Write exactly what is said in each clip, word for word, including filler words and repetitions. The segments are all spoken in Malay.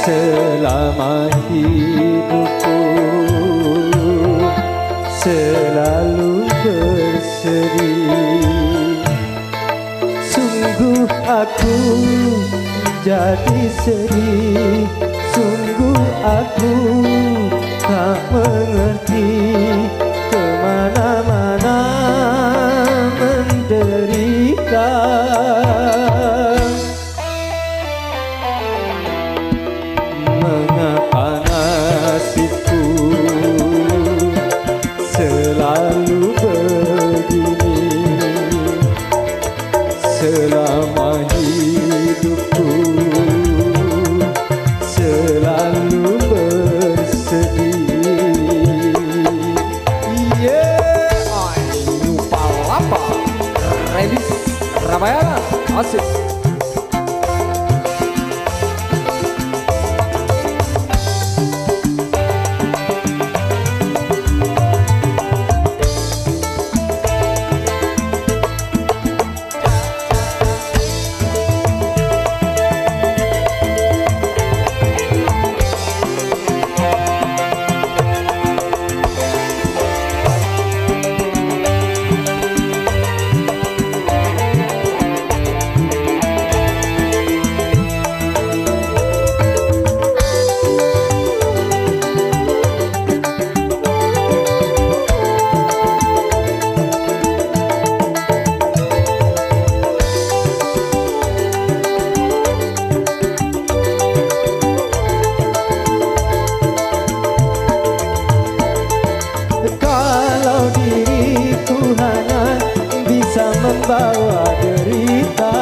selama hidupku selalu bersedih. Sungguh aku jadi sedih, sungguh aku tak mengerti, kemana-mana menderita. Mengapa nasibku selalu begini, selama hidupku selalu bersedih. Yeah, Ayu Palapa, Redis Ramayana, asik. Kalau diriku hanya bisa membawa derita,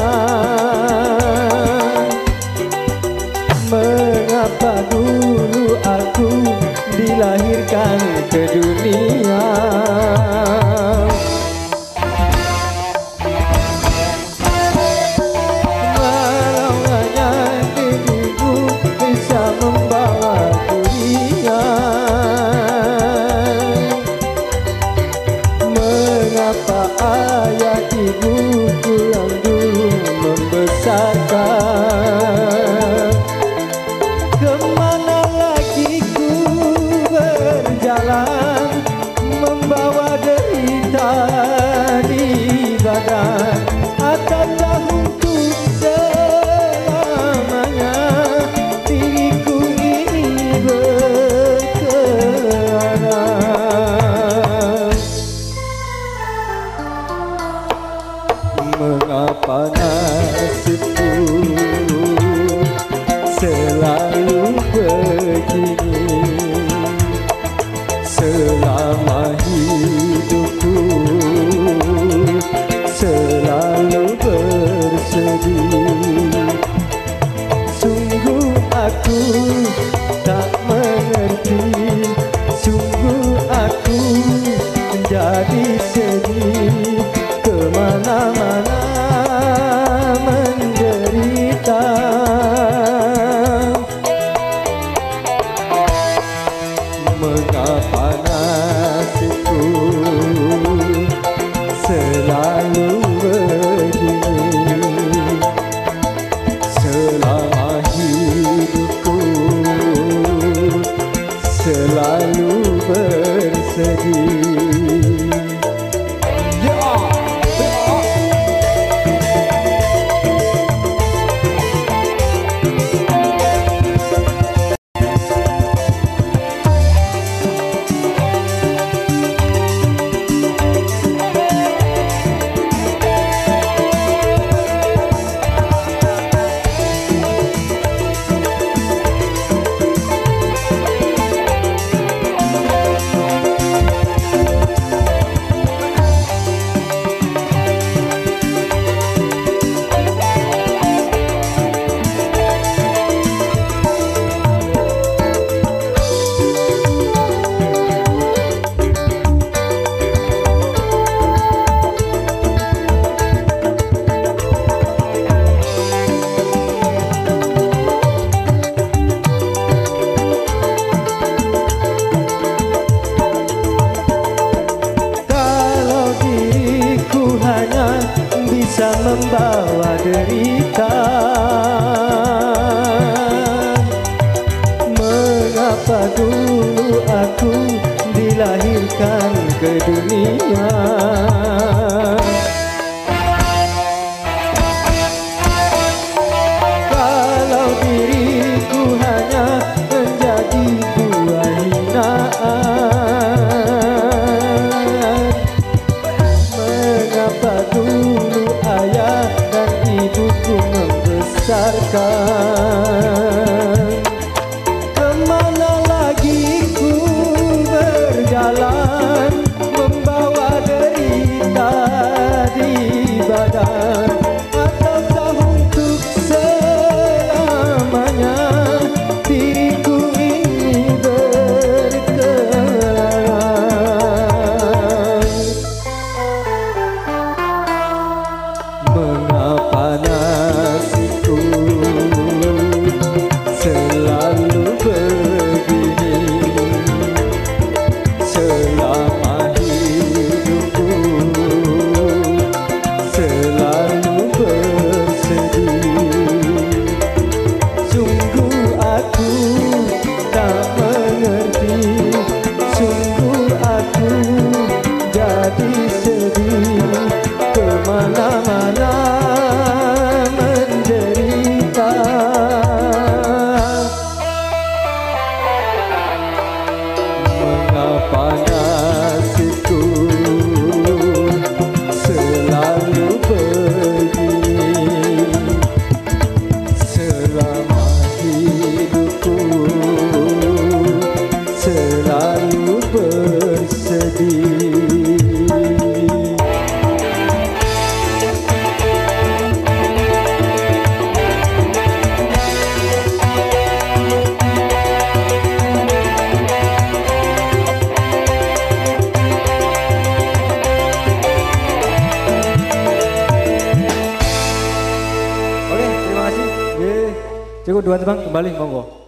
mengapa dulu aku dilahirkan ke dunia? Walau hanya diriku bisa membawa dunia, mengapa ayah ibuku yang dulu membesarkan? Kemana lagi ku berjalan, membawa derita di badan? Ataukah untuk selamanya diriku ini berkelana? Mengapa nasibku selalu begini, selama hidupku selalu bersedih. Sungguh aku tak mengerti, sungguh aku menjadi sedih, kemana-mana menderita. Mengapa nasibku selalu begini, selama hidupku berikan ke dunia. Kalau diriku hanya menjadi buah hinaan, mengapa dulu ayah dan ibuku membesarkan? Kemana lagi ku berjalan, membawa derita di badan, ataukah untuk selamanya diriku ini berkelana. Mengapa nasibku selalu begini, selama hidupku selalu bersedih. Sungguh aku tak mengerti, sungguh aku jadi sedih, kemana-mana menderita. Mengapa nasibku selalu begini, selama hidupku selalu bersedih. Oke, terima kasih. Cukup dua tebang kembali, monggo.